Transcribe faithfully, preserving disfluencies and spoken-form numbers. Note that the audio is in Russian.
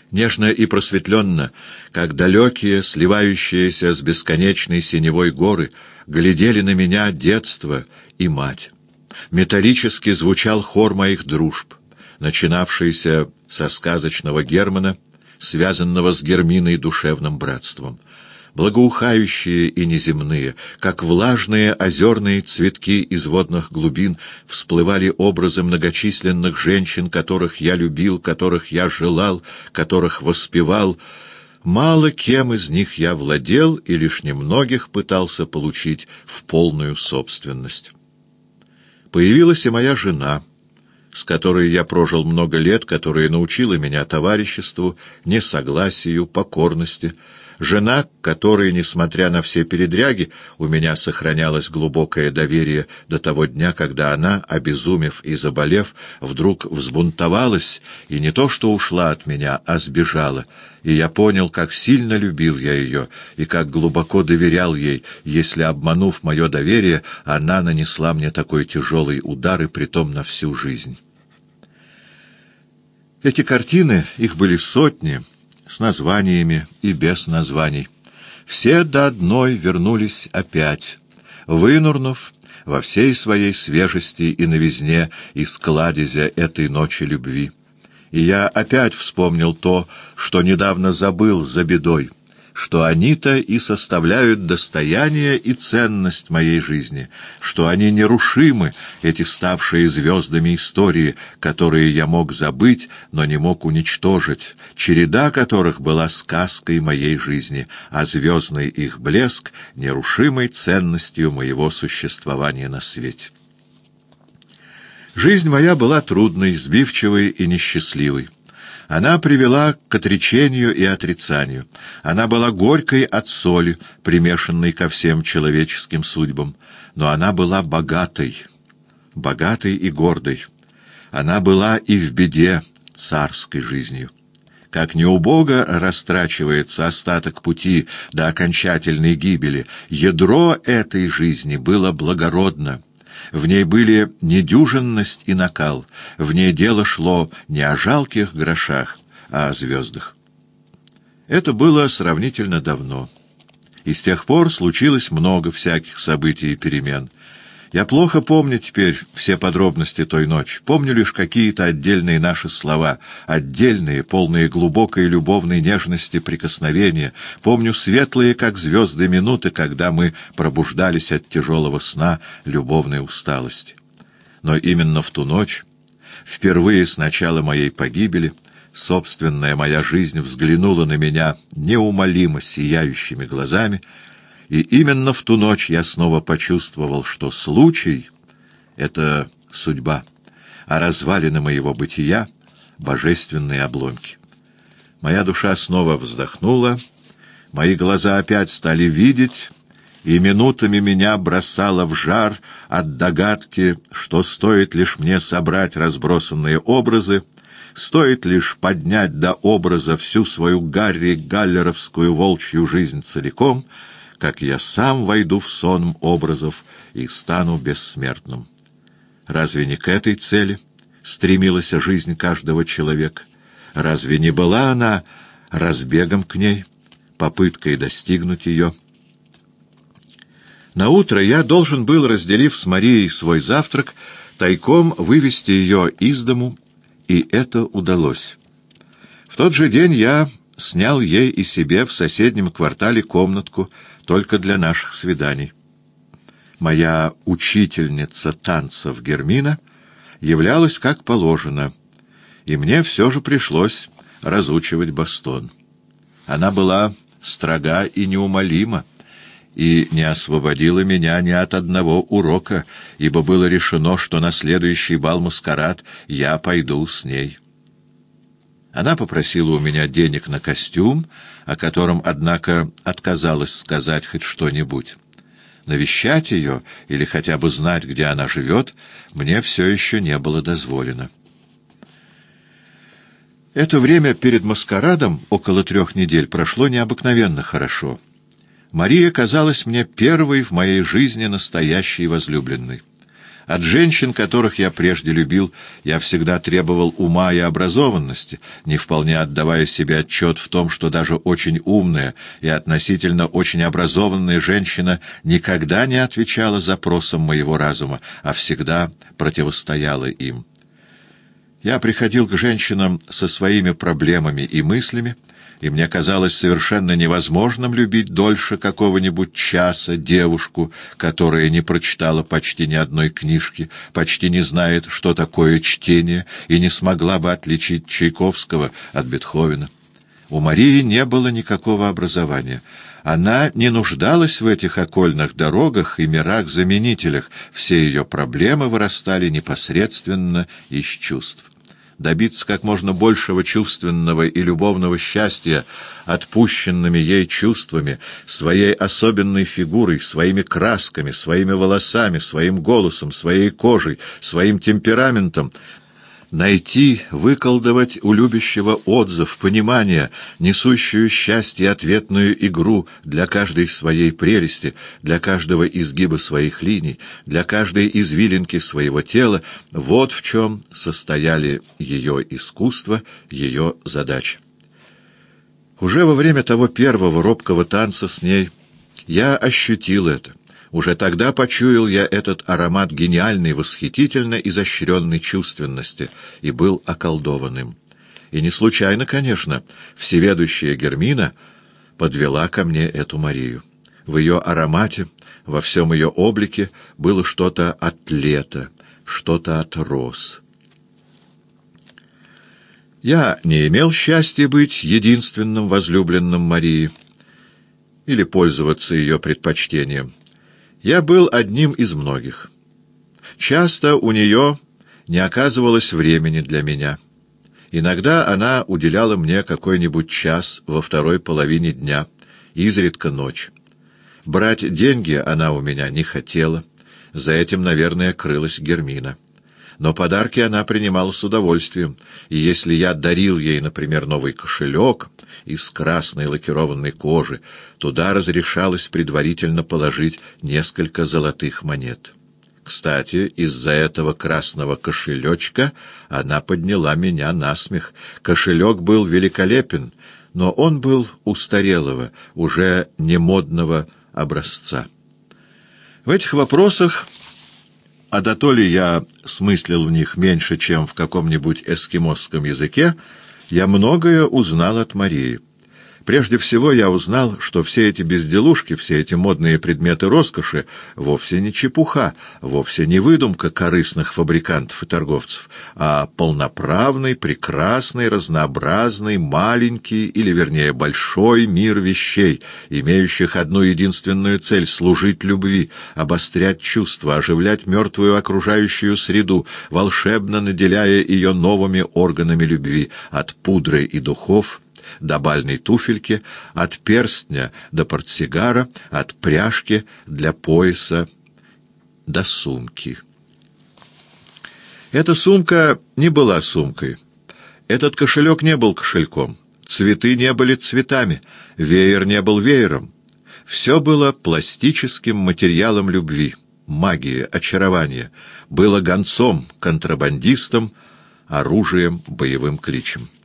Нежно и просветленно, как далекие, сливающиеся с бесконечной синевой горы, глядели на меня детство и мать. Металлически звучал хор моих дружб, начинавшийся со сказочного Германа, связанного с Герминой душевным братством. Благоухающие и неземные, как влажные озерные цветки из водных глубин, всплывали образы многочисленных женщин, которых я любил, которых я желал, которых воспевал. Мало кем из них я владел и лишь немногих пытался получить в полную собственность. Появилась и моя жена, с которой я прожил много лет, которая научила меня товариществу, несогласию, покорности. Жена, которой, несмотря на все передряги, у меня сохранялось глубокое доверие до того дня, когда она, обезумев и заболев, вдруг взбунтовалась и не то что ушла от меня, а сбежала. И я понял, как сильно любил я ее и как глубоко доверял ей, если, обманув мое доверие, она нанесла мне такой тяжелый удар, и притом на всю жизнь. Эти картины, их были сотни, с названиями и без названий. Все до одной вернулись опять, вынурнув во всей своей свежести и новизне из кладезя этой ночи любви. И я опять вспомнил то, что недавно забыл за бедой, что они-то и составляют достояние и ценность моей жизни, что они нерушимы, эти ставшие звездами истории, которые я мог забыть, но не мог уничтожить, череда которых была сказкой моей жизни, а звездный их блеск — нерушимой ценностью моего существования на свете. Жизнь моя была трудной, сбивчивой и несчастливой. Она привела к отречению и отрицанию. Она была горькой от соли, примешанной ко всем человеческим судьбам. Но она была богатой, богатой и гордой. Она была и в беде царской жизнью. Как не убого растрачивается остаток пути до окончательной гибели, ядро этой жизни было благородно. В ней были недюжинность и накал, в ней дело шло не о жалких грошах, а о звездах. Это было сравнительно давно, и с тех пор случилось много всяких событий и перемен. Я плохо помню теперь все подробности той ночи, помню лишь какие-то отдельные наши слова, отдельные, полные глубокой любовной нежности прикосновения, помню светлые, как звезды, минуты, когда мы пробуждались от тяжелого сна любовной усталости. Но именно в ту ночь, впервые с начала моей погибели, собственная моя жизнь взглянула на меня неумолимо сияющими глазами, и именно в ту ночь я снова почувствовал, что случай — это судьба, а развалины моего бытия — божественные обломки. Моя душа снова вздохнула, мои глаза опять стали видеть, и минутами меня бросало в жар от догадки, что стоит лишь мне собрать разбросанные образы, стоит лишь поднять до образа всю свою Гарри Галлеровскую волчью жизнь целиком, как я сам войду в сон образов и стану бессмертным. Разве не к этой цели стремилась жизнь каждого человека? Разве не была она разбегом к ней, попыткой достигнуть ее? Наутро я должен был, разделив с Марией свой завтрак, тайком вывести ее из дому, и это удалось. В тот же день я снял ей и себе в соседнем квартале комнатку только для наших свиданий. Моя учительница танцев Гермина являлась как положено, и мне все же пришлось разучивать бастон. Она была строга и неумолима, и не освободила меня ни от одного урока, ибо было решено, что на следующий бал-маскарад я пойду с ней. Она попросила у меня денег на костюм, о котором, однако, отказалась сказать хоть что-нибудь. Навещать ее или хотя бы знать, где она живет, мне все еще не было дозволено. Это время перед маскарадом, около трех недель, прошло необыкновенно хорошо. Мария казалась мне первой в моей жизни настоящей возлюбленной. От женщин, которых я прежде любил, я всегда требовал ума и образованности, не вполне отдавая себе отчет в том, что даже очень умная и относительно очень образованная женщина никогда не отвечала запросам моего разума, а всегда противостояла им. Я приходил к женщинам со своими проблемами и мыслями, и мне казалось совершенно невозможным любить дольше какого-нибудь часа девушку, которая не прочитала почти ни одной книжки, почти не знает, что такое чтение, и не смогла бы отличить Чайковского от Бетховена. У Марии не было никакого образования. Она не нуждалась в этих окольных дорогах и мирах-заменителях, все ее проблемы вырастали непосредственно из чувств. Добиться как можно большего чувственного и любовного счастья отпущенными ей чувствами, своей особенной фигурой, своими красками, своими волосами, своим голосом, своей кожей, своим темпераментом, найти, выколдовать у любящего отзыв, понимание, несущую счастье ответную игру для каждой своей прелести, для каждого изгиба своих линий, для каждой извилинки своего тела — вот в чем состояли ее искусство, ее задача. Уже во время того первого робкого танца с ней я ощутил это. Уже тогда почуял я этот аромат гениальной, восхитительно изощренной чувственности и был околдованным. И не случайно, конечно, всеведущая Гермина подвела ко мне эту Марию. В ее аромате, во всем ее облике было что-то от лета, что-то от роз. Я не имел счастья быть единственным возлюбленным Марии или пользоваться ее предпочтением. Я был одним из многих. Часто у нее не оказывалось времени для меня. Иногда она уделяла мне какой-нибудь час во второй половине дня, изредка ночь. Брать деньги она у меня не хотела, за этим, наверное, крылась Гермина. Но подарки она принимала с удовольствием, и если я дарил ей, например, новый кошелек из красной лакированной кожи, туда разрешалось предварительно положить несколько золотых монет. Кстати, из-за этого красного кошелечка она подняла меня на смех. Кошелек был великолепен, но он был устарелого, уже не модного образца. В этих вопросах, а да то ли я смыслил в них меньше, чем в каком-нибудь эскимосском языке, я многое узнал от Марии. Прежде всего я узнал, что все эти безделушки, все эти модные предметы роскоши вовсе не чепуха, вовсе не выдумка корыстных фабрикантов и торговцев, а полноправный, прекрасный, разнообразный, маленький, или, вернее, большой мир вещей, имеющих одну единственную цель — служить любви, обострять чувства, оживлять мертвую окружающую среду, волшебно наделяя ее новыми органами любви, от пудры и духов до бальной туфельки, от перстня до портсигара, от пряжки для пояса до сумки. Эта сумка не была сумкой. Этот кошелек не был кошельком. Цветы не были цветами. Веер не был веером. Все было пластическим материалом любви, магии, очарования. Было гонцом, контрабандистом, оружием, боевым кличем.